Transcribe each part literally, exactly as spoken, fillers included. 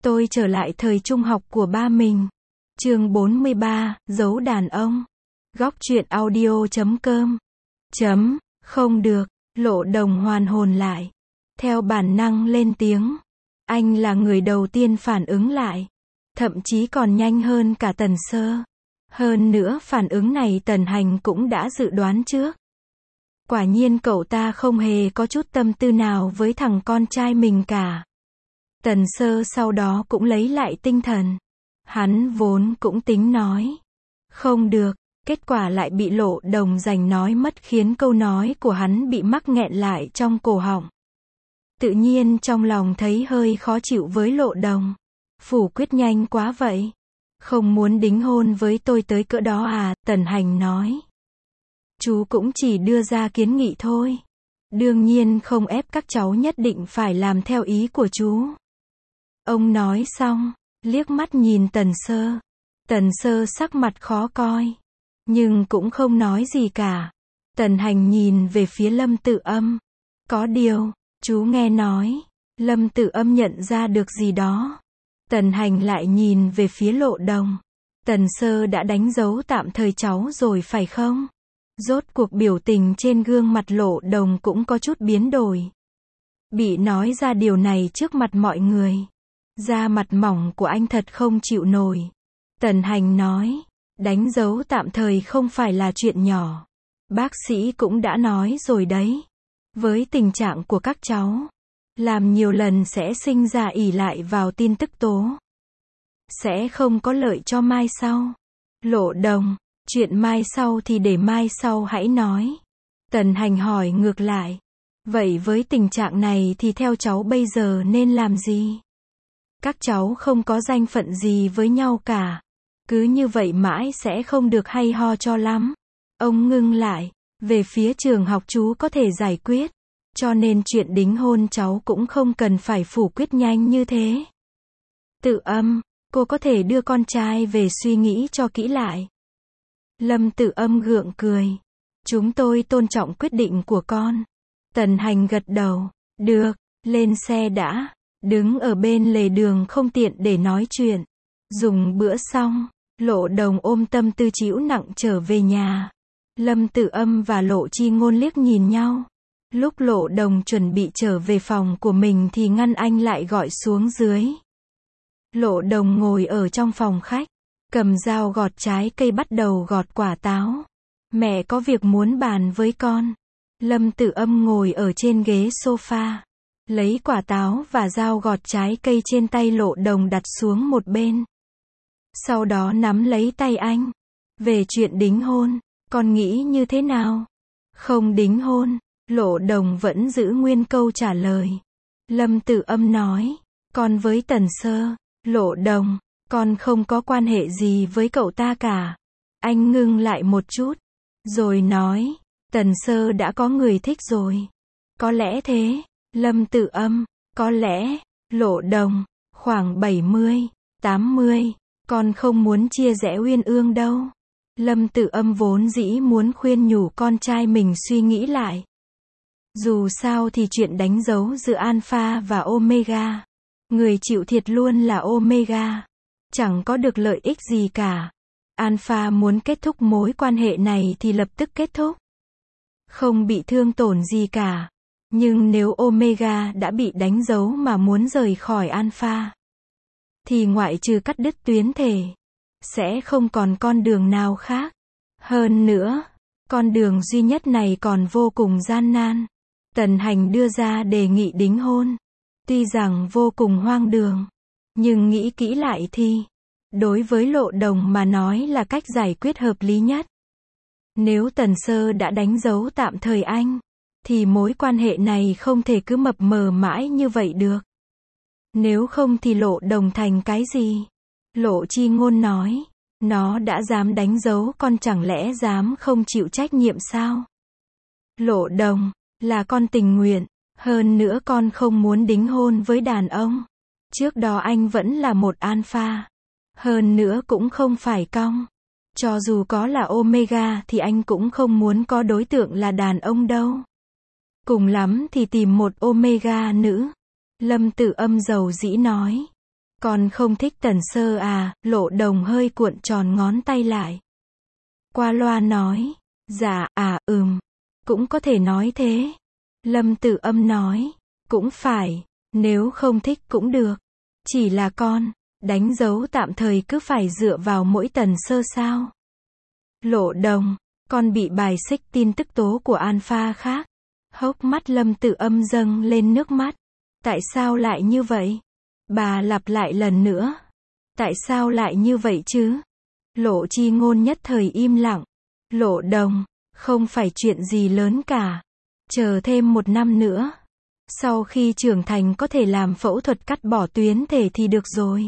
Tôi trở lại thời trung học của ba mình. Chương bốn mươi ba, dấu đàn ông. Góc truyện audio chấm com. Chấm, không được, Lộ Đồng hoàn hồn lại. Theo bản năng lên tiếng. Anh là người đầu tiên phản ứng lại. Thậm chí còn nhanh hơn cả Tần Sơ. Hơn nữa phản ứng này Tần Hành cũng đã dự đoán trước. Quả nhiên cậu ta không hề có chút tâm tư nào với thằng con trai mình cả. Tần Sơ sau đó cũng lấy lại tinh thần. Hắn vốn cũng tính nói. Không được, kết quả lại bị Lộ Đồng giành nói mất khiến câu nói của hắn bị mắc nghẹn lại trong cổ họng. Tự nhiên trong lòng thấy hơi khó chịu với Lộ Đồng. Phủ quyết nhanh quá vậy. Không muốn đính hôn với tôi tới cỡ đó à, Tần Hành nói. Chú cũng chỉ đưa ra kiến nghị thôi. Đương nhiên không ép các cháu nhất định phải làm theo ý của chú. Ông nói xong, liếc mắt nhìn Tần Sơ. Tần Sơ sắc mặt khó coi. Nhưng cũng không nói gì cả. Tần Hành nhìn về phía Lâm Tự Âm. Có điều, chú nghe nói. Lâm Tự Âm nhận ra được gì đó. Tần Hành lại nhìn về phía Lộ Đồng. Tần Sơ đã đánh dấu tạm thời cháu rồi phải không? Rốt cuộc biểu tình trên gương mặt Lộ Đồng cũng có chút biến đổi. Bị nói ra điều này trước mặt mọi người. Da mặt mỏng của anh thật không chịu nổi. Tần Hành nói, đánh dấu tạm thời không phải là chuyện nhỏ. Bác sĩ cũng đã nói rồi đấy. Với tình trạng của các cháu, làm nhiều lần sẽ sinh ra ỷ lại vào tin tức tố. Sẽ không có lợi cho mai sau. Lộ Đồng, chuyện mai sau thì để mai sau hãy nói. Tần Hành hỏi ngược lại. Vậy với tình trạng này thì theo cháu bây giờ nên làm gì? Các cháu không có danh phận gì với nhau cả. Cứ như vậy mãi sẽ không được hay ho cho lắm. Ông ngưng lại. Về phía trường học chú có thể giải quyết. Cho nên chuyện đính hôn cháu cũng không cần phải phủ quyết nhanh như thế. Tự Âm, cô có thể đưa con trai về suy nghĩ cho kỹ lại. Lâm Tự Âm gượng cười. Chúng tôi tôn trọng quyết định của con. Tần Hành gật đầu. Được, lên xe đã. Đứng ở bên lề đường không tiện để nói chuyện. Dùng bữa xong, Lộ Đồng ôm tâm tư trĩu nặng trở về nhà. Lâm Tự Âm và Lộ Chi Ngôn liếc nhìn nhau. Lúc Lộ Đồng chuẩn bị trở về phòng của mình thì ngăn anh lại gọi xuống dưới. Lộ Đồng ngồi ở trong phòng khách, cầm dao gọt trái cây bắt đầu gọt quả táo. Mẹ có việc muốn bàn với con. Lâm Tự Âm ngồi ở trên ghế sofa, lấy quả táo và dao gọt trái cây trên tay Lộ Đồng đặt xuống một bên. Sau đó nắm lấy tay anh. Về chuyện đính hôn, con nghĩ như thế nào? Không đính hôn. Lộ Đồng vẫn giữ nguyên câu trả lời. Lâm Tự Âm nói, con với Tần Sơ. Lộ Đồng, con không có quan hệ gì với cậu ta cả. Anh ngưng lại một chút, rồi nói, Tần Sơ đã có người thích rồi. Có lẽ thế. Lâm Tự Âm, có lẽ. Lộ Đồng, khoảng bảy mươi, tám mươi. Con không muốn chia rẽ Uyên Ương đâu. Lâm Tự Âm vốn dĩ muốn khuyên nhủ con trai mình suy nghĩ lại. Dù sao thì chuyện đánh dấu giữa Alpha và Omega, người chịu thiệt luôn là Omega. Chẳng có được lợi ích gì cả. Alpha muốn kết thúc mối quan hệ này thì lập tức kết thúc. Không bị thương tổn gì cả. Nhưng nếu Omega đã bị đánh dấu mà muốn rời khỏi Alpha, thì ngoại trừ cắt đứt tuyến thể, sẽ không còn con đường nào khác. Hơn nữa, con đường duy nhất này còn vô cùng gian nan. Tần Hành đưa ra đề nghị đính hôn. Tuy rằng vô cùng hoang đường, nhưng nghĩ kỹ lại thì, đối với Lộ Đồng mà nói là cách giải quyết hợp lý nhất. Nếu Tần Sơ đã đánh dấu tạm thời anh, thì mối quan hệ này không thể cứ mập mờ mãi như vậy được. Nếu không thì Lộ Đồng thành cái gì? Lộ Chi Ngôn nói, nó đã dám đánh dấu con chẳng lẽ dám không chịu trách nhiệm sao? Lộ Đồng, là con tình nguyện. Hơn nữa con không muốn đính hôn với đàn ông. Trước đó anh vẫn là một alpha. Hơn nữa cũng không phải cong. Cho dù có là Omega thì anh cũng không muốn có đối tượng là đàn ông đâu. Cùng lắm thì tìm một Omega nữ. Lâm Tự Âm dầu dĩ nói. Con không thích Tần Sơ à, Lộ Đồng hơi cuộn tròn ngón tay lại. Qua loa nói, dạ, à, ừm, cũng có thể nói thế. Lâm Tử Âm nói, cũng phải, nếu không thích cũng được. Chỉ là con, đánh dấu tạm thời cứ phải dựa vào mỗi Tần Sơ sao? Lộ Đồng, con bị bài xích tin tức tố của Alpha khác. Hốc mắt Lâm Tử Âm dâng lên nước mắt. Tại sao lại như vậy? Bà lặp lại lần nữa. Tại sao lại như vậy chứ? Lộ Chi Ngôn nhất thời im lặng. Lộ Đồng, không phải chuyện gì lớn cả. Chờ thêm một năm nữa. Sau khi trưởng thành có thể làm phẫu thuật cắt bỏ tuyến thể thì được rồi.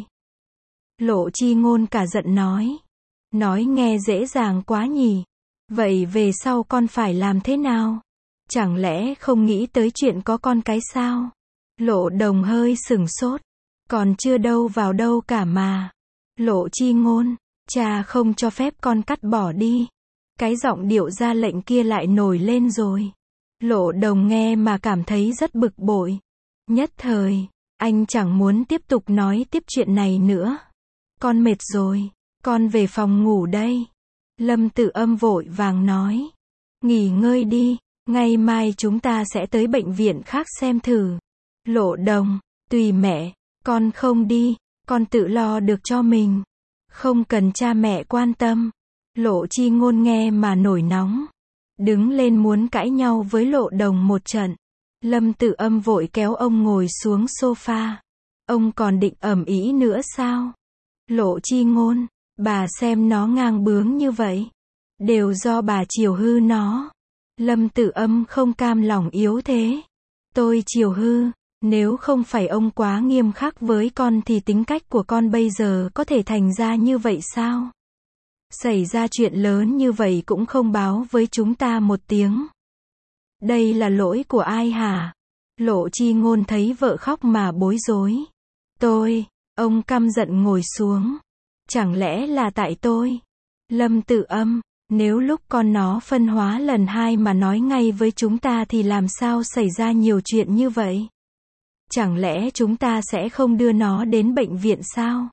Lộ Chi Ngôn cả giận nói. Nói nghe dễ dàng quá nhỉ. Vậy về sau con phải làm thế nào? Chẳng lẽ không nghĩ tới chuyện có con cái sao? Lộ Đồng hơi sửng sốt. Còn chưa đâu vào đâu cả mà. Lộ Chi Ngôn, cha không cho phép con cắt bỏ đi. Cái giọng điệu ra lệnh kia lại nổi lên rồi. Lộ Đồng nghe mà cảm thấy rất bực bội. Nhất thời, anh chẳng muốn tiếp tục nói tiếp chuyện này nữa. Con mệt rồi, con về phòng ngủ đây. Lâm Tử Âm vội vàng nói. Nghỉ ngơi đi, ngày mai chúng ta sẽ tới bệnh viện khác xem thử. Lộ Đồng, tùy mẹ, con không đi, con tự lo được cho mình. Không cần cha mẹ quan tâm. Lộ Chi Ngôn nghe mà nổi nóng. Đứng lên muốn cãi nhau với Lộ Đồng một trận. Lâm Tử Âm vội kéo ông ngồi xuống sofa. Ông còn định ầm ĩ nữa sao? Lộ Chi Ngôn, bà xem nó ngang bướng như vậy. Đều do bà chiều hư nó. Lâm Tử Âm không cam lòng yếu thế. Tôi chiều hư, nếu không phải ông quá nghiêm khắc với con thì tính cách của con bây giờ có thể thành ra như vậy sao? Xảy ra chuyện lớn như vậy cũng không báo với chúng ta một tiếng. Đây là lỗi của ai hả? Lộ Chi Ngôn thấy vợ khóc mà bối rối. Tôi, ông căm giận ngồi xuống. Chẳng lẽ là tại tôi? Lâm Tử Âm, nếu lúc con nó phân hóa lần hai mà nói ngay với chúng ta thì làm sao xảy ra nhiều chuyện như vậy? Chẳng lẽ chúng ta sẽ không đưa nó đến bệnh viện sao?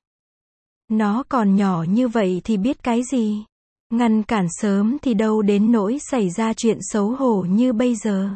Nó còn nhỏ như vậy thì biết cái gì? Ngăn cản sớm thì đâu đến nỗi xảy ra chuyện xấu hổ như bây giờ.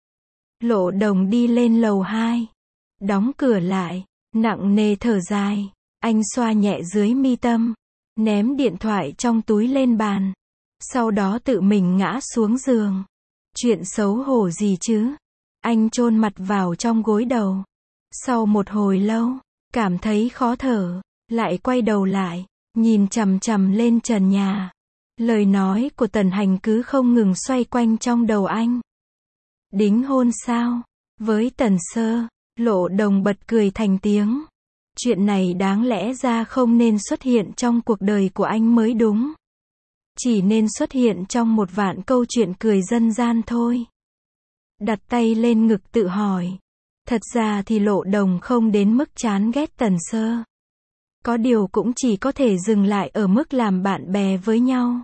Lộ Đồng đi lên lầu hai. Đóng cửa lại, nặng nề thở dài. Anh xoa nhẹ dưới mi tâm. Ném điện thoại trong túi lên bàn. Sau đó tự mình ngã xuống giường. Chuyện xấu hổ gì chứ? Anh chôn mặt vào trong gối đầu. Sau một hồi lâu, cảm thấy khó thở, lại quay đầu lại, nhìn chằm chằm lên trần nhà. Lời nói của Tần Hành cứ không ngừng xoay quanh trong đầu anh. Đính hôn sao? Với Tần Sơ, Lộ Đồng bật cười thành tiếng. Chuyện này đáng lẽ ra không nên xuất hiện trong cuộc đời của anh mới đúng. Chỉ nên xuất hiện trong một vạn câu chuyện cười dân gian thôi. Đặt tay lên ngực tự hỏi. Thật ra thì Lộ Đồng không đến mức chán ghét Tần Sơ. Có điều cũng chỉ có thể dừng lại ở mức làm bạn bè với nhau.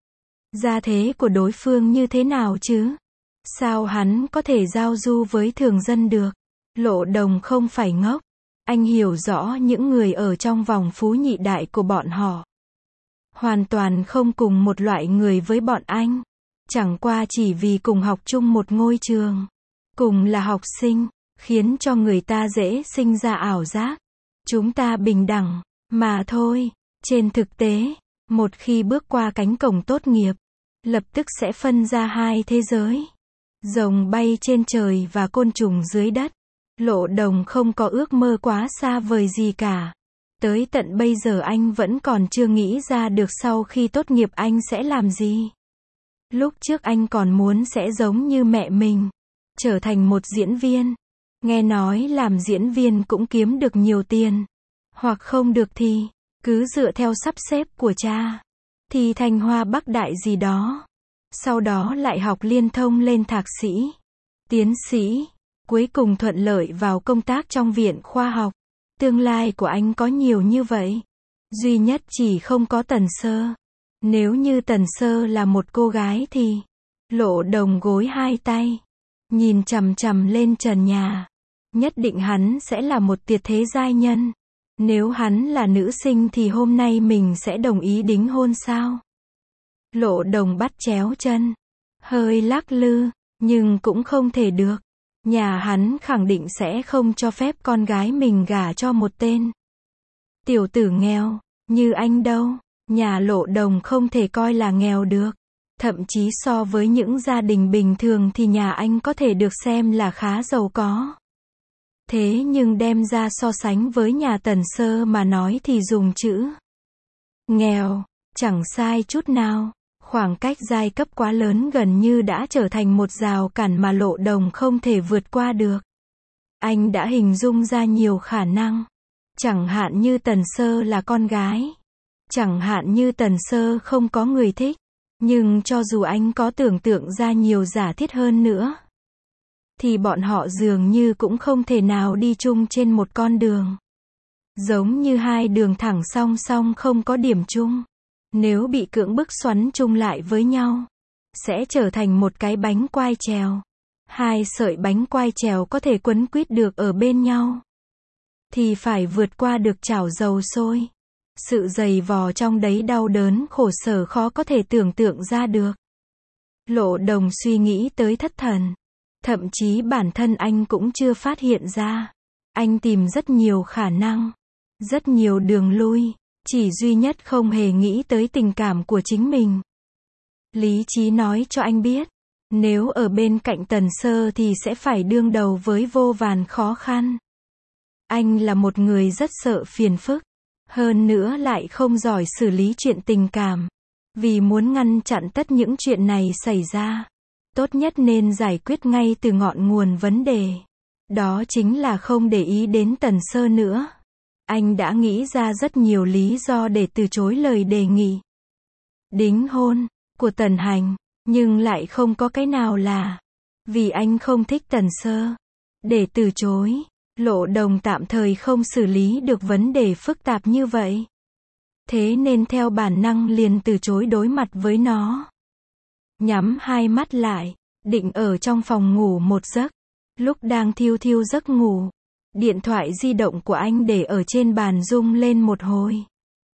Gia thế của đối phương như thế nào chứ? Sao hắn có thể giao du với thường dân được? Lộ Đồng không phải ngốc. Anh hiểu rõ những người ở trong vòng phú nhị đại của bọn họ. Hoàn toàn không cùng một loại người với bọn anh. Chẳng qua chỉ vì cùng học chung một ngôi trường. Cùng là học sinh, khiến cho người ta dễ sinh ra ảo giác. Chúng ta bình đẳng, mà thôi. Trên thực tế, một khi bước qua cánh cổng tốt nghiệp, lập tức sẽ phân ra hai thế giới. Rồng bay trên trời và côn trùng dưới đất. Lộ Đồng không có ước mơ quá xa vời gì cả. Tới tận bây giờ anh vẫn còn chưa nghĩ ra được sau khi tốt nghiệp anh sẽ làm gì. Lúc trước anh còn muốn sẽ giống như mẹ mình, trở thành một diễn viên. Nghe nói làm diễn viên cũng kiếm được nhiều tiền. Hoặc không được thì, cứ dựa theo sắp xếp của cha. Thì Thanh Hoa Bắc Đại gì đó. Sau đó lại học liên thông lên thạc sĩ, tiến sĩ. Cuối cùng thuận lợi vào công tác trong viện khoa học. Tương lai của anh có nhiều như vậy. Duy nhất chỉ không có Tần Sơ. Nếu như Tần Sơ là một cô gái thì... Lộ Đồng gối hai tay, nhìn chằm chằm lên trần nhà. Nhất định hắn sẽ là một tuyệt thế giai nhân. Nếu hắn là nữ sinh thì hôm nay mình sẽ đồng ý đính hôn sao? Lộ Đồng bắt chéo chân, hơi lắc lư, nhưng cũng không thể được. Nhà hắn khẳng định sẽ không cho phép con gái mình gả cho một tên tiểu tử nghèo, như anh đâu. Nhà Lộ Đồng không thể coi là nghèo được. Thậm chí so với những gia đình bình thường thì nhà anh có thể được xem là khá giàu có. Thế nhưng đem ra so sánh với nhà Tần Sơ mà nói thì dùng chữ nghèo, chẳng sai chút nào. Khoảng cách giai cấp quá lớn gần như đã trở thành một rào cản mà Lộ Đồng không thể vượt qua được. Anh đã hình dung ra nhiều khả năng. Chẳng hạn như Tần Sơ là con gái. Chẳng hạn như Tần Sơ không có người thích. Nhưng cho dù anh có tưởng tượng ra nhiều giả thiết hơn nữa, thì bọn họ dường như cũng không thể nào đi chung trên một con đường. Giống như hai đường thẳng song song không có điểm chung. Nếu bị cưỡng bức xoắn chung lại với nhau, sẽ trở thành một cái bánh quai trèo. Hai sợi bánh quai trèo có thể quấn quýt được ở bên nhau, thì phải vượt qua được chảo dầu sôi. Sự dày vò trong đấy đau đớn khổ sở khó có thể tưởng tượng ra được. Lộ Đồng suy nghĩ tới thất thần. Thậm chí bản thân anh cũng chưa phát hiện ra. Anh tìm rất nhiều khả năng, rất nhiều đường lui, chỉ duy nhất không hề nghĩ tới tình cảm của chính mình. Lý trí nói cho anh biết, nếu ở bên cạnh Tần Sơ thì sẽ phải đương đầu với vô vàn khó khăn. Anh là một người rất sợ phiền phức, hơn nữa lại không giỏi xử lý chuyện tình cảm. Vì muốn ngăn chặn tất những chuyện này xảy ra, tốt nhất nên giải quyết ngay từ ngọn nguồn vấn đề. Đó chính là không để ý đến Tần Sơ nữa. Anh đã nghĩ ra rất nhiều lý do để từ chối lời đề nghị đính hôn của Tần Hành, nhưng lại không có cái nào là vì anh không thích Tần Sơ. Để từ chối, Lộ Đồng tạm thời không xử lý được vấn đề phức tạp như vậy. Thế nên theo bản năng liền từ chối đối mặt với nó. Nhắm hai mắt lại, định ở trong phòng ngủ một giấc. Lúc đang thiêu thiêu giấc ngủ, điện thoại di động của anh để ở trên bàn rung lên một hồi.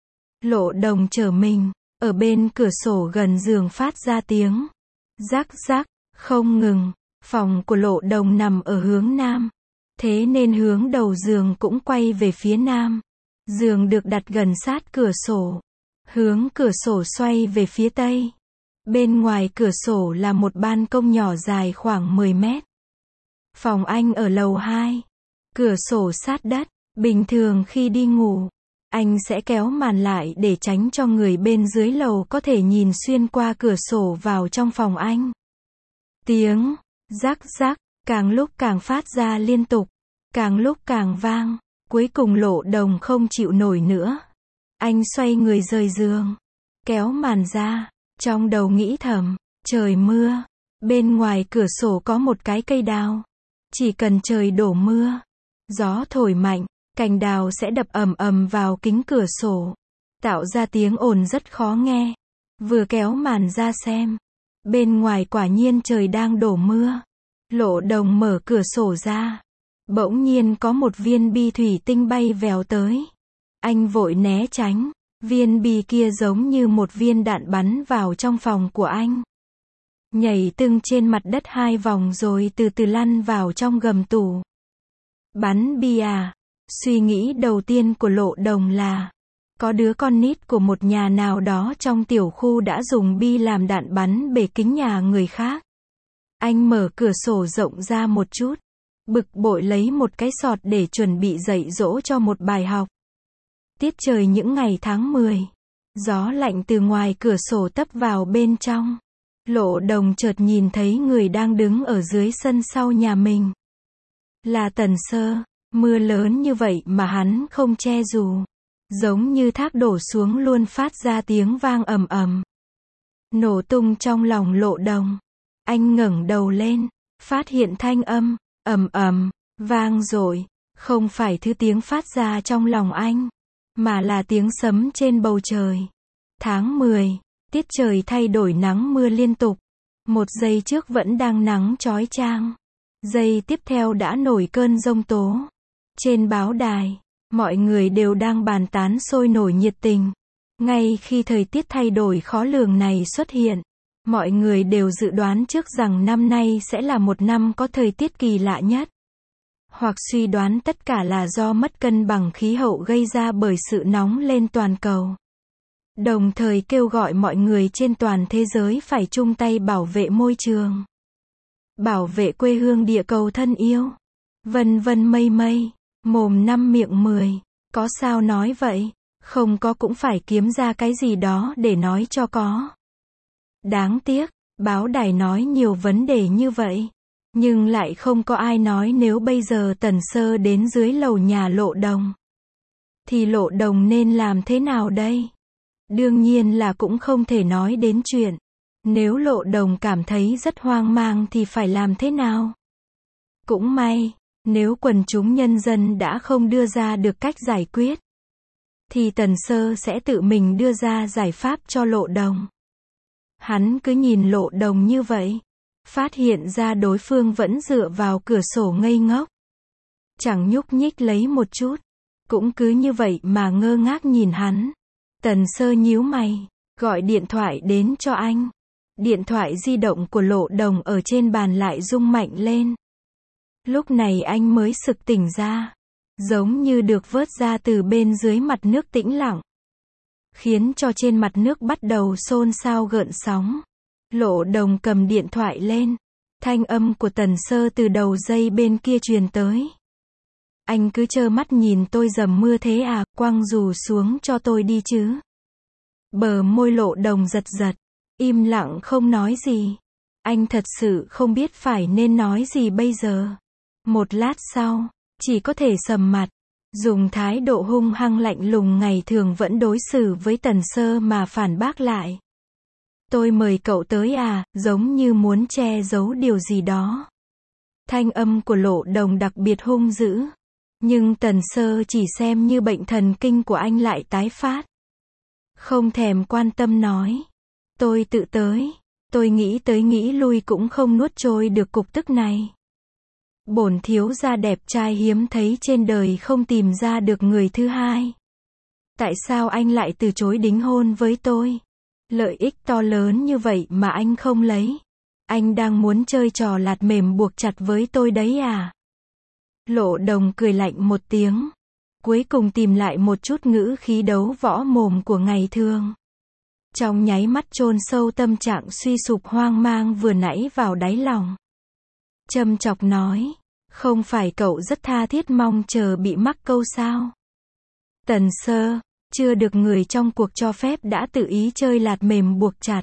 Lộ Đồng trở mình, ở bên cửa sổ gần giường phát ra tiếng rắc rắc, không ngừng. Phòng của Lộ Đồng nằm ở hướng nam, thế nên hướng đầu giường cũng quay về phía nam. Giường được đặt gần sát cửa sổ. Hướng cửa sổ xoay về phía tây. Bên ngoài cửa sổ là một ban công nhỏ dài khoảng mười mét. Phòng anh ở lầu hai. Cửa sổ sát đất. Bình thường khi đi ngủ, anh sẽ kéo màn lại để tránh cho người bên dưới lầu có thể nhìn xuyên qua cửa sổ vào trong phòng anh. Tiếng rắc rắc càng lúc càng phát ra liên tục, càng lúc càng vang. Cuối cùng Lộ Đồng không chịu nổi nữa. Anh xoay người rời giường, kéo màn ra, trong đầu nghĩ thầm, trời mưa, bên ngoài cửa sổ có một cái cây đào. Chỉ cần trời đổ mưa, gió thổi mạnh, cành đào sẽ đập ầm ầm vào kính cửa sổ, tạo ra tiếng ồn rất khó nghe. Vừa kéo màn ra xem, bên ngoài quả nhiên trời đang đổ mưa. Lộ Đồng mở cửa sổ ra. Bỗng nhiên có một viên bi thủy tinh bay vèo tới. Anh vội né tránh. Viên bi kia giống như một viên đạn bắn vào trong phòng của anh. Nhảy tưng trên mặt đất hai vòng rồi từ từ lăn vào trong gầm tủ. Bắn bi à? Suy nghĩ đầu tiên của Lộ Đồng là có đứa con nít của một nhà nào đó trong tiểu khu đã dùng bi làm đạn bắn bể kính nhà người khác. Anh mở cửa sổ rộng ra một chút, bực bội lấy một cái sọt để chuẩn bị dạy dỗ cho một bài học. Tiết trời những ngày tháng mười, gió lạnh từ ngoài cửa sổ tấp vào bên trong. Lộ Đồng chợt nhìn thấy người đang đứng ở dưới sân sau nhà mình. Là Tần Sơ. Mưa lớn như vậy mà hắn không che dù, giống như thác đổ xuống luôn phát ra tiếng vang ầm ầm. Nổ tung trong lòng Lộ Đồng. Anh ngẩng đầu lên, phát hiện thanh âm ầm ầm vang dội, không phải thứ tiếng phát ra trong lòng anh, mà là tiếng sấm trên bầu trời. Tháng mười, tiết trời thay đổi nắng mưa liên tục. Một giây trước vẫn đang nắng chói chang, giây tiếp theo đã nổi cơn giông tố. Trên báo đài, Mọi người đều đang bàn tán sôi nổi nhiệt tình. Ngay khi thời tiết thay đổi khó lường này xuất hiện, mọi người đều dự đoán trước rằng năm nay sẽ là một năm có thời tiết kỳ lạ nhất. Hoặc suy đoán tất cả là do mất cân bằng khí hậu gây ra bởi sự nóng lên toàn cầu. Đồng thời kêu gọi mọi người trên toàn thế giới phải chung tay bảo vệ môi trường. Bảo vệ quê hương địa cầu thân yêu. Vân vân mây mây. Mồm năm miệng mười. Có sao nói vậy? Không có cũng phải kiếm ra cái gì đó để nói cho có. Đáng tiếc, báo đài nói nhiều vấn đề như vậy. Nhưng lại không có ai nói nếu bây giờ Tần Sơ đến dưới lầu nhà Lộ Đồng. Thì Lộ Đồng nên làm thế nào đây? Đương nhiên là cũng không thể nói đến chuyện. Nếu Lộ Đồng cảm thấy rất hoang mang thì phải làm thế nào? Cũng may, nếu quần chúng nhân dân đã không đưa ra được cách giải quyết, thì Tần Sơ sẽ tự mình đưa ra giải pháp cho Lộ Đồng. Hắn cứ nhìn Lộ Đồng như vậy, phát hiện ra đối phương vẫn dựa vào cửa sổ ngây ngốc. Chẳng nhúc nhích lấy một chút, cũng cứ như vậy mà ngơ ngác nhìn hắn. Tần Sơ nhíu mày, gọi điện thoại đến cho anh. Điện thoại di động của Lộ Đồng ở trên bàn lại rung mạnh lên. Lúc này anh mới sực tỉnh ra, giống như được vớt ra từ bên dưới mặt nước tĩnh lặng, khiến cho trên mặt nước bắt đầu xôn xao gợn sóng. Lộ Đồng cầm điện thoại lên, thanh âm của Tần Sơ từ đầu dây bên kia truyền tới. Anh cứ trơ mắt nhìn tôi dầm mưa thế à, quăng dù xuống cho tôi đi chứ. Bờ môi Lộ Đồng giật giật, im lặng không nói gì. Anh thật sự không biết phải nên nói gì bây giờ. Một lát sau, chỉ có thể sầm mặt, dùng thái độ hung hăng lạnh lùng ngày thường vẫn đối xử với Tần Sơ mà phản bác lại. Tôi mời cậu tới à, giống như muốn che giấu điều gì đó. Thanh âm của Lộ Đồng đặc biệt hung dữ. Nhưng Tần Sơ chỉ xem như bệnh thần kinh của anh lại tái phát. Không thèm quan tâm nói. Tôi tự tới. Tôi nghĩ tới nghĩ lui cũng không nuốt trôi được cục tức này. Bổn thiếu gia đẹp trai hiếm thấy trên đời không tìm ra được người thứ hai. Tại sao anh lại từ chối đính hôn với tôi? Lợi ích to lớn như vậy mà anh không lấy. Anh đang muốn chơi trò lạt mềm buộc chặt với tôi đấy à? Lộ Đồng cười lạnh một tiếng. Cuối cùng tìm lại một chút ngữ khí đấu võ mồm của ngày thường. Trong nháy mắt chôn sâu tâm trạng suy sụp hoang mang vừa nãy vào đáy lòng. Châm chọc nói. Không phải cậu rất tha thiết mong chờ bị mắc câu sao? Tần Sơ, chưa được người trong cuộc cho phép đã tự ý chơi lạt mềm buộc chặt.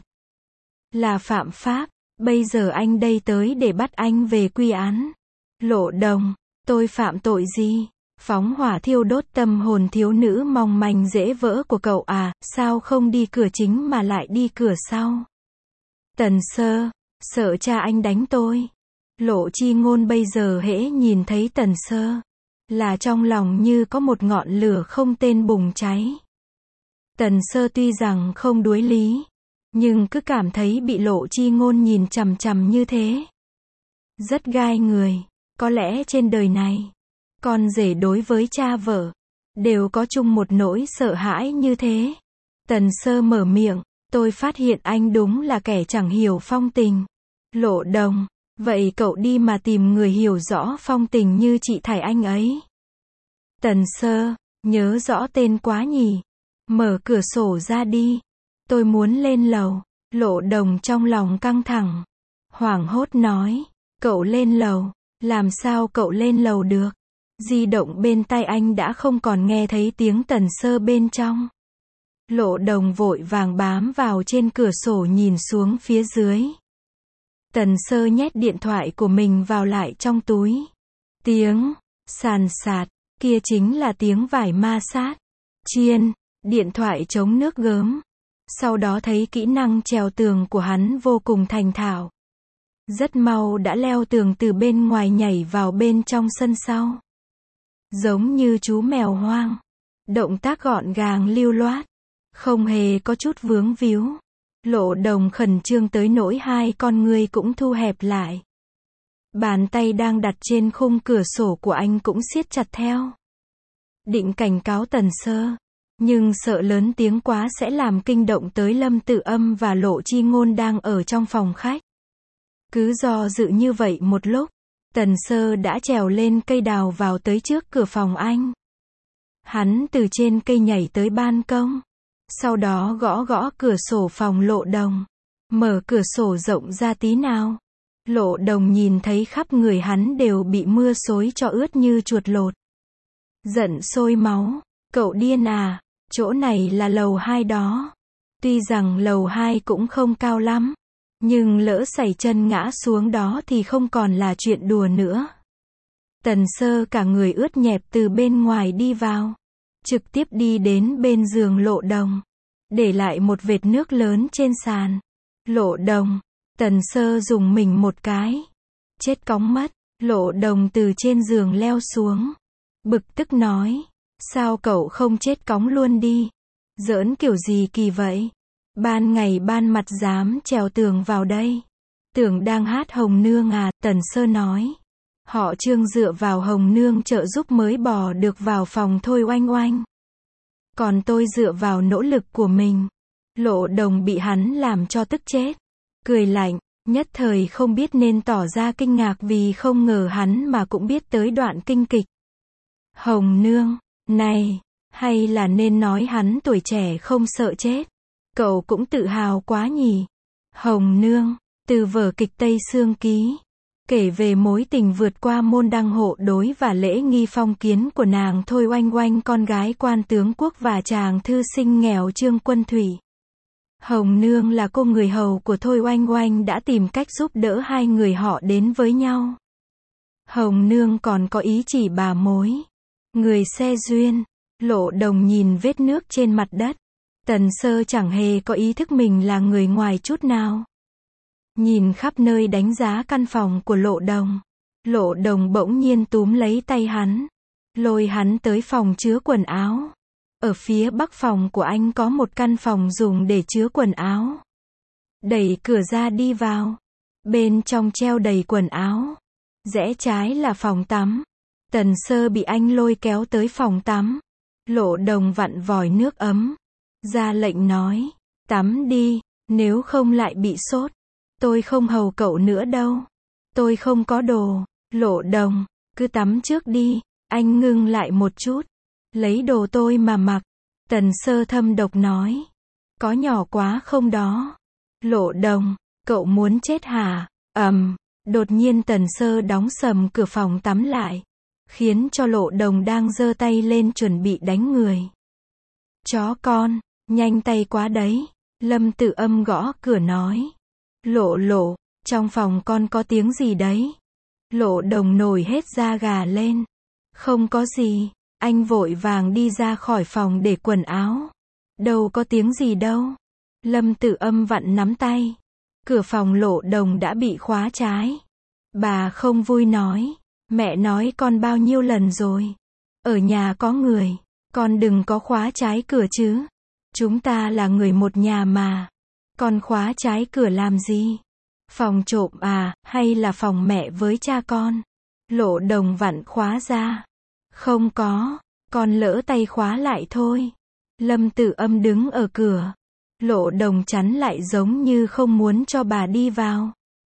Là phạm pháp, bây giờ anh đây tới để bắt anh về quy án. Lộ Đồng, tôi phạm tội gì? Phóng hỏa thiêu đốt tâm hồn thiếu nữ mong manh dễ vỡ của cậu à, sao không đi cửa chính mà lại đi cửa sau? Tần Sơ, sợ cha anh đánh tôi. Lộ Chi Ngôn bây giờ hễ nhìn thấy Tần Sơ, là trong lòng như có một ngọn lửa không tên bùng cháy. Tần Sơ tuy rằng không đuối lý, nhưng cứ cảm thấy bị Lộ Chi Ngôn nhìn chằm chằm như thế. Rất gai người, có lẽ trên đời này, con rể đối với cha vợ, đều có chung một nỗi sợ hãi như thế. Tần Sơ mở miệng, tôi phát hiện anh đúng là kẻ chẳng hiểu phong tình. Lộ Đồng, vậy cậu đi mà tìm người hiểu rõ phong tình như chị Thải Anh ấy. Tần Sơ, nhớ rõ tên quá nhỉ. Mở cửa sổ ra đi. Tôi muốn lên lầu. Lộ Đồng trong lòng căng thẳng. Hoảng hốt nói. Cậu lên lầu. Làm sao cậu lên lầu được? Di động bên tai anh đã không còn nghe thấy tiếng Tần Sơ bên trong. Lộ Đồng vội vàng bám vào trên cửa sổ nhìn xuống phía dưới. Tần Sơ nhét điện thoại của mình vào lại trong túi. Tiếng sàn sạt, kia chính là tiếng vải ma sát. Chiên, điện thoại chống nước gớm. Sau đó thấy kỹ năng trèo tường của hắn vô cùng thành thạo. Rất mau đã leo tường từ bên ngoài nhảy vào bên trong sân sau. Giống như chú mèo hoang. Động tác gọn gàng lưu loát. Không hề có chút vướng víu. Lộ Đồng khẩn trương tới nỗi hai con ngươi cũng thu hẹp lại. Bàn tay đang đặt trên khung cửa sổ của anh cũng siết chặt theo. định cảnh cáo Tần Sơ. Nhưng sợ lớn tiếng quá sẽ làm kinh động tới Lâm Tử Âm và Lộ Chi Ngôn đang ở trong phòng khách. Cứ do dự như vậy một lúc, Tần Sơ đã trèo lên cây đào vào tới trước cửa phòng anh. Hắn từ trên cây nhảy tới ban công. Sau đó gõ gõ cửa sổ phòng Lộ Đồng. Mở cửa sổ rộng ra tí nào. Lộ Đồng nhìn thấy khắp người hắn đều bị mưa xối cho ướt như chuột lột. Giận sôi máu. Cậu điên à, chỗ này là lầu hai đó. Tuy rằng lầu hai cũng không cao lắm, nhưng lỡ sẩy chân ngã xuống đó thì không còn là chuyện đùa nữa. Tần Sơ cả người ướt nhẹp từ bên ngoài đi vào. Trực tiếp đi đến bên giường Lộ Đồng. Để lại một vệt nước lớn trên sàn. Lộ Đồng. Tần Sơ dùng mình một cái. Chết cóng mất. Lộ Đồng từ trên giường leo xuống. Bực tức nói. Sao cậu không chết cóng luôn đi? Giỡn kiểu gì kỳ vậy? Ban ngày ban mặt dám trèo tường vào đây. Tưởng đang hát Hồng Nương à? Tần Sơ nói. Họ Trương dựa vào Hồng Nương trợ giúp mới bò được vào phòng thôi oanh oanh. Còn tôi dựa vào nỗ lực của mình. Lộ Đồng bị hắn làm cho tức chết. Cười lạnh, nhất thời không biết nên tỏ ra kinh ngạc vì không ngờ hắn mà cũng biết tới đoạn kinh kịch. Hồng Nương, này, hay là nên nói hắn tuổi trẻ không sợ chết. Cậu cũng tự hào quá nhỉ. Hồng Nương, từ vở kịch Tây Sương Ký. Kể về mối tình vượt qua môn đăng hộ đối và lễ nghi phong kiến của nàng Thôi Oanh Oanh, con gái quan tướng quốc và chàng thư sinh nghèo Trương Quân Thủy. Hồng Nương là cô người hầu của Thôi Oanh Oanh đã tìm cách giúp đỡ hai người họ đến với nhau. Hồng Nương còn có ý chỉ bà mối. Người xe duyên. Lộ Đồng nhìn vết nước trên mặt đất. Tần Sơ chẳng hề có ý thức mình là người ngoài chút nào. Nhìn khắp nơi đánh giá căn phòng của Lộ Đồng. Lộ Đồng bỗng nhiên túm lấy tay hắn. Lôi hắn tới phòng chứa quần áo. Ở phía bắc phòng của anh có một căn phòng dùng để chứa quần áo. Đẩy cửa ra đi vào. Bên trong treo đầy quần áo. Rẽ trái là phòng tắm. Tần Sơ bị anh lôi kéo tới phòng tắm. Lộ Đồng vặn vòi nước ấm. Ra lệnh nói. Tắm đi, nếu không lại bị sốt. Tôi không hầu cậu nữa đâu. Tôi không có đồ. Lộ Đồng, cứ tắm trước đi. Anh ngưng lại một chút. Lấy đồ tôi mà mặc. Tần Sơ thâm độc nói. Có nhỏ quá không đó? Lộ Đồng, cậu muốn chết hả? Ầm, đột nhiên Tần Sơ đóng sầm cửa phòng tắm lại. Khiến cho Lộ Đồng đang giơ tay lên chuẩn bị đánh người. Chó con, nhanh tay quá đấy. Lâm Tử Âm gõ cửa nói. Lộ Lộ, trong phòng con có tiếng gì đấy? Lộ Đồng nổi hết da gà lên. Không có gì. Anh vội vàng đi ra khỏi phòng để quần áo. Đâu có tiếng gì đâu. Lâm Tử Âm vặn nắm tay. Cửa phòng Lộ Đồng đã bị khóa trái. Bà không vui nói. Mẹ nói con bao nhiêu lần rồi. Ở nhà có người. Con đừng có khóa trái cửa chứ. Chúng ta là người một nhà mà. Con khóa trái cửa làm gì? Phòng trộm à, hay là phòng mẹ với cha con? Lộ Đồng vặn khóa ra. Không có, con lỡ tay khóa lại thôi. Lâm Tử Âm đứng ở cửa. Lộ Đồng chắn lại giống như không muốn cho bà đi vào.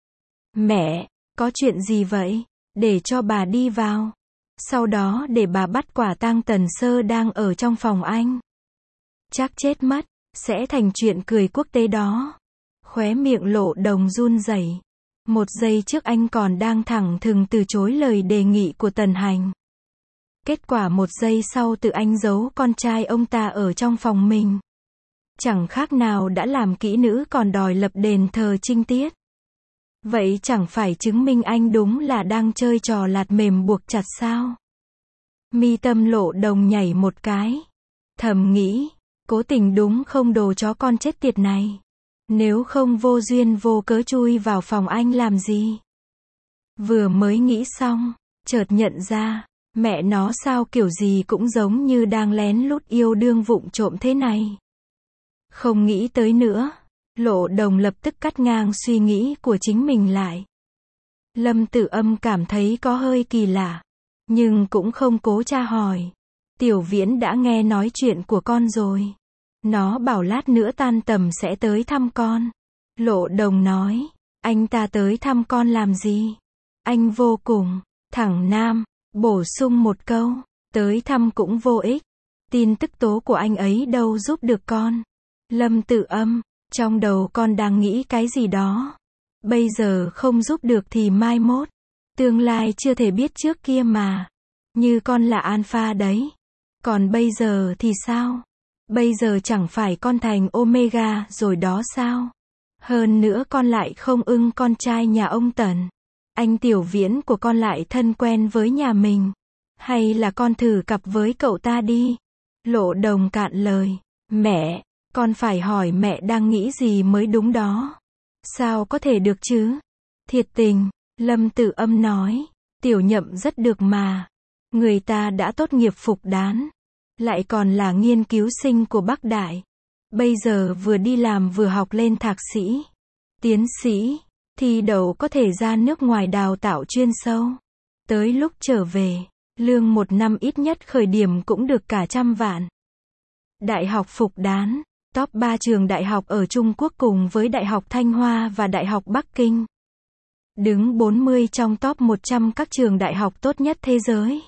Mẹ, có chuyện gì vậy? Để cho bà đi vào. Sau đó để bà bắt quả tang Tần Sơ đang ở trong phòng anh. Chắc chết mất, sẽ thành chuyện cười quốc tế đó. Khóe miệng Lộ Đồng run rẩy. Một giây trước anh còn đang thẳng thừng từ chối lời đề nghị của Tần Hành. Kết quả một giây sau tự anh giấu con trai ông ta ở trong phòng mình. Chẳng khác nào đã làm kỹ nữ còn đòi lập đền thờ trinh tiết. Vậy chẳng phải chứng minh anh đúng là đang chơi trò lạt mềm buộc chặt sao? Mi tâm Lộ Đồng nhảy một cái. Thầm nghĩ, cố tình đúng không đồ chó con chết tiệt này. Nếu không vô duyên vô cớ chui vào phòng anh làm gì? Vừa mới nghĩ xong, chợt nhận ra, mẹ nó sao kiểu gì cũng giống như đang lén lút yêu đương vụng trộm thế này. Không nghĩ tới nữa, Lộ Đồng lập tức cắt ngang suy nghĩ của chính mình lại. Lâm Tử Âm cảm thấy có hơi kỳ lạ, nhưng cũng không cố tra hỏi. Tiểu Viễn đã nghe nói chuyện của con rồi. Nó bảo lát nữa tan tầm sẽ tới thăm con. Lộ Đồng nói, anh ta tới thăm con làm gì? Anh vô cùng thẳng nam, bổ sung một câu, tới thăm cũng vô ích. Tin tức tố của anh ấy đâu giúp được con. Lâm Tự Âm, trong đầu con đang nghĩ cái gì đó. Bây giờ không giúp được thì mai mốt. Tương lai chưa thể biết trước kia mà. Như con là alpha đấy. Còn bây giờ thì sao? Bây giờ chẳng phải con thành omega rồi đó sao? Hơn nữa con lại không ưng con trai nhà ông Tần. Anh Tiểu Viễn của con lại thân quen với nhà mình. Hay là con thử cặp với cậu ta đi. Lộ Đồng cạn lời. Mẹ, con phải hỏi mẹ đang nghĩ gì mới đúng đó. Sao có thể được chứ? Thiệt tình, Lâm Tự Âm nói. Tiểu Nhậm rất được mà. Người ta đã tốt nghiệp phục đán. Lại còn là nghiên cứu sinh của Bắc Đại. Bây giờ vừa đi làm vừa học lên thạc sĩ. Tiến sĩ. Thi đậu có thể ra nước ngoài đào tạo chuyên sâu. Tới lúc trở về, lương một năm ít nhất khởi điểm cũng được cả trăm vạn. Đại học Phục Đán, top ba trường đại học ở Trung Quốc cùng với Đại học Thanh Hoa và Đại học Bắc Kinh. Đứng bốn mươi trong top một trăm các trường đại học tốt nhất thế giới.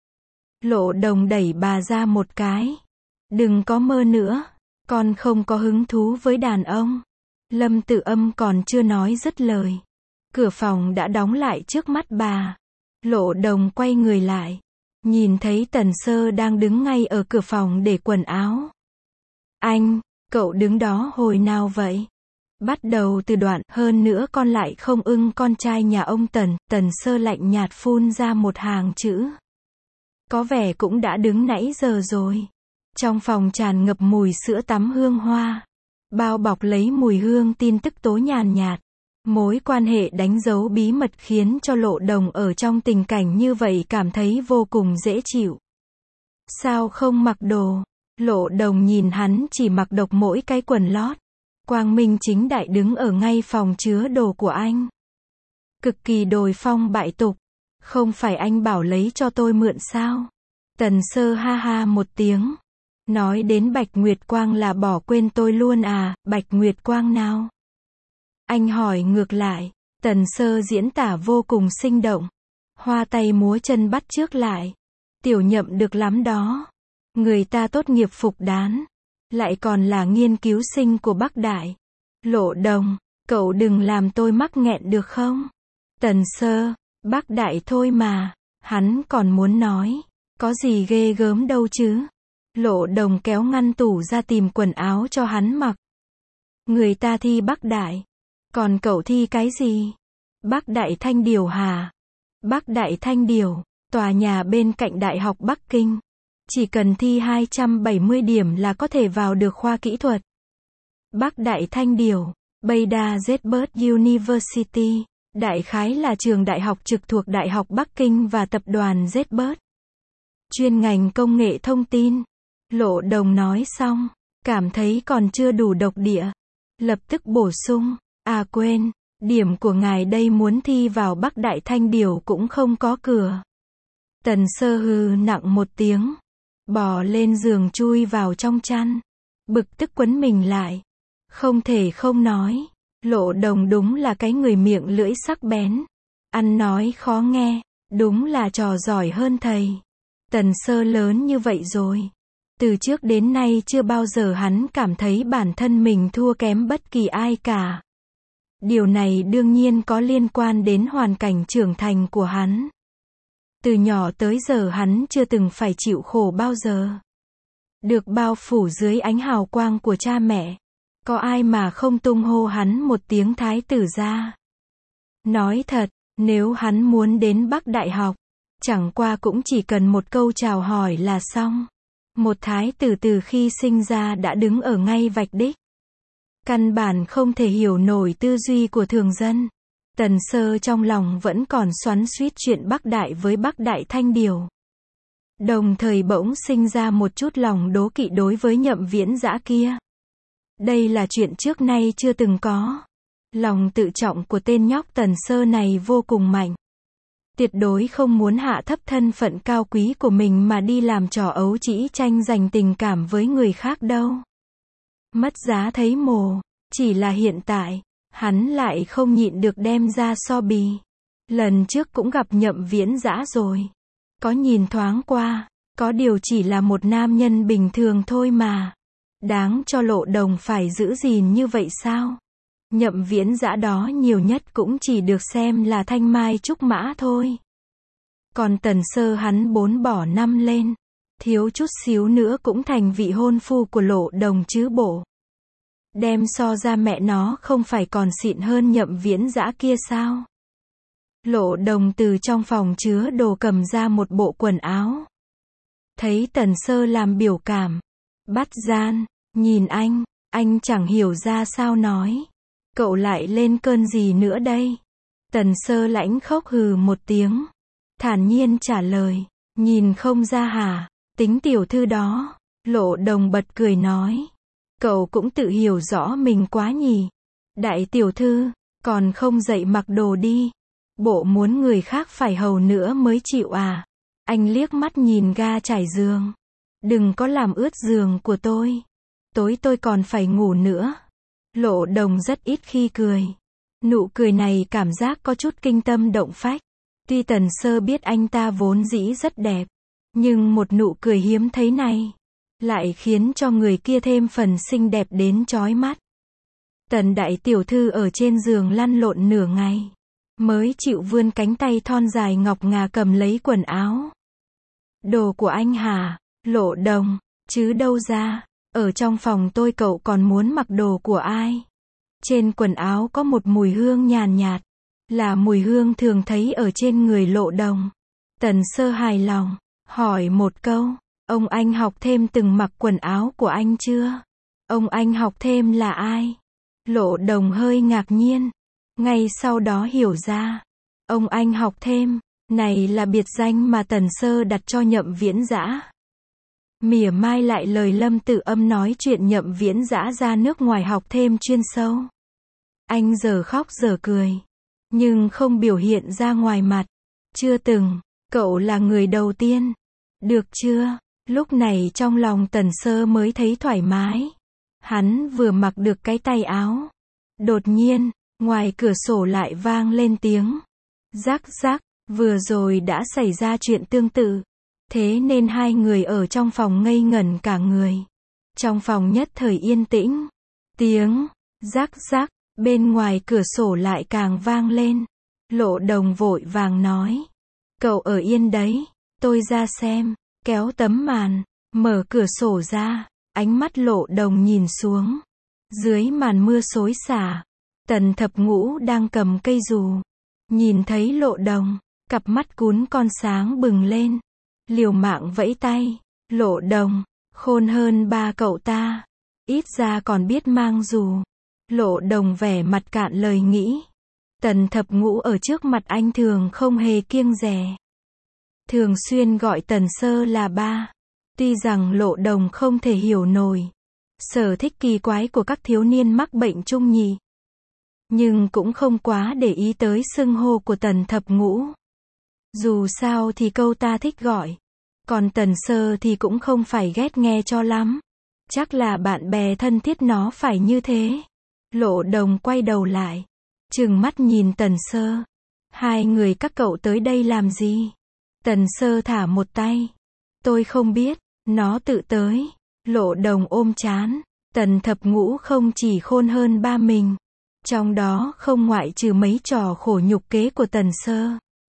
Lộ Đồng đẩy bà ra một cái. Đừng có mơ nữa, con không có hứng thú với đàn ông. Lâm Tự Âm còn chưa nói dứt lời. Cửa phòng đã đóng lại trước mắt bà. Lộ Đồng quay người lại. Nhìn thấy Tần Sơ đang đứng ngay ở cửa phòng để quần áo. Anh, cậu đứng đó hồi nào vậy? Bắt đầu từ đoạn, hơn nữa con lại không ưng con trai nhà ông Tần. Tần Sơ lạnh nhạt phun ra một hàng chữ. Có vẻ cũng đã đứng nãy giờ rồi. Trong phòng tràn ngập mùi sữa tắm hương hoa. Bao bọc lấy mùi hương tin tức tố nhàn nhạt. Mối quan hệ đánh dấu bí mật khiến cho Lộ Đồng ở trong tình cảnh như vậy cảm thấy vô cùng dễ chịu. Sao không mặc đồ? Lộ Đồng nhìn hắn chỉ mặc độc mỗi cái quần lót. Quang minh chính đại đứng ở ngay phòng chứa đồ của anh. Cực kỳ đồi phong bại tục. Không phải anh bảo lấy cho tôi mượn sao? Tần Sơ ha ha một tiếng. Nói đến Bạch Nguyệt Quang là bỏ quên tôi luôn à, Bạch Nguyệt Quang nào? Anh hỏi ngược lại. Tần Sơ diễn tả vô cùng sinh động. Hoa tay múa chân bắt chước lại. Tiểu Nhậm được lắm đó. Người ta tốt nghiệp Phục Đán. Lại còn là nghiên cứu sinh của Bắc Đại. Lộ Đồng, cậu đừng làm tôi mắc nghẹn được không? Tần Sơ, Bắc Đại thôi mà. Hắn còn muốn nói. Có gì ghê gớm đâu chứ? Lộ Đồng kéo ngăn tủ ra tìm quần áo cho hắn mặc. Người ta thi Bắc Đại. Còn cậu thi cái gì? Bắc Đại Thanh Điểu hả? Bắc Đại Thanh Điểu, tòa nhà bên cạnh Đại học Bắc Kinh. Chỉ cần thi hai trăm bảy mươi điểm là có thể vào được khoa kỹ thuật. Bắc Đại Thanh Điểu, Beda Zbert University, đại khái là trường đại học trực thuộc Đại học Bắc Kinh và tập đoàn Zbert. Chuyên ngành công nghệ thông tin. Lộ Đồng nói xong, cảm thấy còn chưa đủ độc địa. Lập tức bổ sung, à quên, điểm của ngài đây muốn thi vào Bắc Đại Thanh Điểu cũng không có cửa. Tần Sơ hừ nặng một tiếng, bò lên giường chui vào trong chăn, bực tức quấn mình lại. Không thể không nói, Lộ Đồng đúng là cái người miệng lưỡi sắc bén. Ăn nói khó nghe, đúng là trò giỏi hơn thầy. Tần Sơ lớn như vậy rồi. Từ trước đến nay chưa bao giờ hắn cảm thấy bản thân mình thua kém bất kỳ ai cả. Điều này đương nhiên có liên quan đến hoàn cảnh trưởng thành của hắn. Từ nhỏ tới giờ hắn chưa từng phải chịu khổ bao giờ. Được bao phủ dưới ánh hào quang của cha mẹ. Có ai mà không tung hô hắn một tiếng thái tử ra. Nói thật, nếu hắn muốn đến Bắc Đại học, chẳng qua cũng chỉ cần một câu chào hỏi là xong. Một thái tử từ khi sinh ra đã đứng ở ngay vạch đích. Căn bản không thể hiểu nổi tư duy của thường dân. Tần Sơ trong lòng vẫn còn xoắn xuýt chuyện Bắc Đại với Bắc Đại Thanh Điểu. Đồng thời bỗng sinh ra một chút lòng đố kỵ đối với Nhậm Viễn Dã kia. Đây là chuyện trước nay chưa từng có. Lòng tự trọng của tên nhóc Tần Sơ này vô cùng mạnh. Tuyệt đối không muốn hạ thấp thân phận cao quý của mình mà đi làm trò ấu trĩ tranh giành tình cảm với người khác đâu. Mất giá thấy mồ, chỉ là hiện tại, hắn lại không nhịn được đem ra so bì. Lần trước cũng gặp Nhậm Viễn Dã rồi. Có nhìn thoáng qua, có điều chỉ là một nam nhân bình thường thôi mà. Đáng cho Lộ Đồng phải giữ gìn như vậy sao? Nhậm Viễn Dã đó nhiều nhất cũng chỉ được xem là thanh mai trúc mã thôi. Còn Tần Sơ hắn bốn bỏ năm lên, thiếu chút xíu nữa cũng thành vị hôn phu của Lộ Đồng chứ bộ. Đem so ra mẹ nó không phải còn xịn hơn Nhậm Viễn Dã kia sao? Lộ Đồng từ trong phòng chứa đồ cầm ra một bộ quần áo. Thấy Tần Sơ làm biểu cảm, bắt gian, nhìn anh, anh chẳng hiểu ra sao nói. Cậu lại lên cơn gì nữa đây? Tần Sơ lãnh khóc hừ một tiếng, thản nhiên trả lời, nhìn không ra hả? Tính tiểu thư đó. Lộ Đồng bật cười nói, cậu cũng tự hiểu rõ mình quá nhỉ. Đại tiểu thư, còn không dậy mặc đồ đi. Bộ muốn người khác phải hầu nữa mới chịu à? Anh liếc mắt nhìn ga trải giường. Đừng có làm ướt giường của tôi. Tối tôi còn phải ngủ nữa. Lộ Đồng rất ít khi cười. Nụ cười này cảm giác có chút kinh tâm động phách. Tuy Tần Sơ biết anh ta vốn dĩ rất đẹp, nhưng một nụ cười hiếm thấy này lại khiến cho người kia thêm phần xinh đẹp đến chói mắt. Tần đại tiểu thư ở trên giường lăn lộn nửa ngày, mới chịu vươn cánh tay thon dài ngọc ngà cầm lấy quần áo. Đồ của anh hả? Lộ Đồng, chứ đâu ra, ở trong phòng tôi cậu còn muốn mặc đồ của ai? Trên quần áo có một mùi hương nhàn nhạt, là mùi hương thường thấy ở trên người Lộ Đồng. Tần Sơ hài lòng, hỏi một câu, ông anh học thêm từng mặc quần áo của anh chưa? Ông anh học thêm là ai? Lộ Đồng hơi ngạc nhiên, ngay sau đó hiểu ra. Ông anh học thêm, này là biệt danh mà Tần Sơ đặt cho Nhậm Viễn Dã. Mỉa mai lại lời Lâm Tử Âm nói chuyện Nhậm Viễn Dã ra nước ngoài học thêm chuyên sâu. Anh giờ khóc giờ cười, nhưng không biểu hiện ra ngoài mặt. Chưa từng, cậu là người đầu tiên. Được chưa? Lúc này trong lòng Tần Sơ mới thấy thoải mái. Hắn vừa mặc được cái tay áo. Đột nhiên, ngoài cửa sổ lại vang lên tiếng rắc rắc, vừa rồi đã xảy ra chuyện tương tự. Thế nên hai người ở trong phòng ngây ngẩn cả người. Trong phòng nhất thời yên tĩnh. Tiếng rắc rắc bên ngoài cửa sổ lại càng vang lên. Lộ Đồng vội vàng nói, cậu ở yên đấy, tôi ra xem. Kéo tấm màn, mở cửa sổ ra, ánh mắt Lộ Đồng nhìn xuống. Dưới màn mưa xối xả, Tần Thập Ngũ đang cầm cây dù. Nhìn thấy Lộ Đồng, cặp mắt cún con sáng bừng lên. Liều mạng vẫy tay, Lộ Đồng, khôn hơn ba cậu ta. Ít ra còn biết mang dù. Lộ Đồng vẻ mặt cạn lời nghĩ. Tần Thập Ngũ ở trước mặt anh thường không hề kiêng dè. Thường xuyên gọi Tần Sơ là ba. Tuy rằng Lộ Đồng không thể hiểu nổi sở thích kỳ quái của các thiếu niên mắc bệnh trung nhì, nhưng cũng không quá để ý tới xưng hô của Tần Thập Ngũ. Dù sao thì câu ta thích gọi. Còn Tần Sơ thì cũng không phải ghét nghe cho lắm. Chắc là bạn bè thân thiết nó phải như thế. Lộ Đồng quay đầu lại, trừng mắt nhìn Tần Sơ. Hai người các cậu tới đây làm gì? Tần Sơ thả một tay. Tôi không biết, nó tự tới. Lộ Đồng ôm trán. Tần Thập Ngũ không chỉ khôn hơn ba mình. Trong đó không ngoại trừ mấy trò khổ nhục kế của Tần Sơ.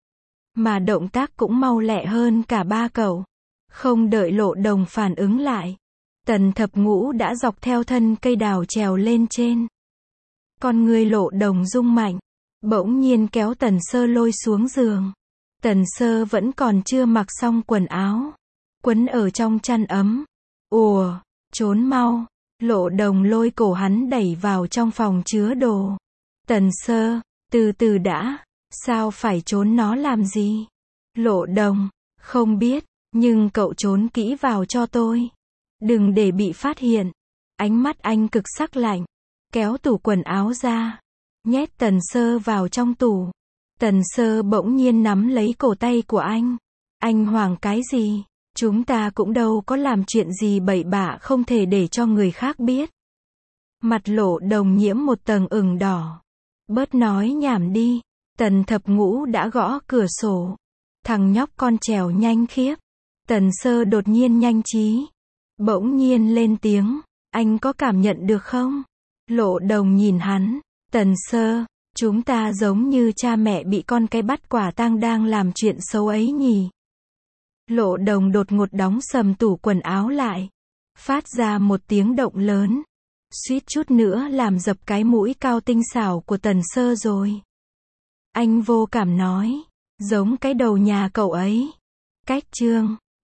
Mà động tác cũng mau lẹ hơn cả ba cậu. Không đợi Lộ Đồng phản ứng lại, Tần Thập Ngũ đã dọc theo thân cây đào trèo lên trên. Con người Lộ Đồng rung mạnh, bỗng nhiên kéo Tần Sơ lôi xuống giường. Tần Sơ vẫn còn chưa mặc xong quần áo, quấn ở trong chăn ấm. Ùa, trốn mau. Lộ Đồng lôi cổ hắn đẩy vào trong phòng chứa đồ. Tần Sơ, từ từ đã, sao phải trốn nó làm gì? Lộ Đồng, không biết, nhưng cậu trốn kỹ vào cho tôi. Đừng để bị phát hiện. Ánh mắt anh cực sắc lạnh, kéo tủ quần áo ra, nhét Tần Sơ vào trong tủ. Tần Sơ bỗng nhiên nắm lấy cổ tay của anh. Anh hoảng cái gì? Chúng ta cũng đâu có làm chuyện gì bậy bạ không thể để cho người khác biết. Mặt Lộ Đồng nhiễm một tầng ửng đỏ. Bớt nói nhảm đi. Tần Thập Ngũ đã gõ cửa sổ. Thằng nhóc con trèo nhanh khiếp. Tần Sơ đột nhiên nhanh trí. Bỗng nhiên lên tiếng. Anh có cảm nhận được không? Lộ Đồng nhìn hắn. Tần Sơ, chúng ta giống như cha mẹ bị con cái bắt quả tang đang làm chuyện xấu ấy nhỉ? Lộ Đồng đột ngột đóng sầm tủ quần áo lại. Phát ra một tiếng động lớn. Suýt chút nữa làm dập cái mũi cao tinh xảo của Tần Sơ rồi. Anh vô cảm nói. Giống cái đầu nhà cậu ấy. Cách chương.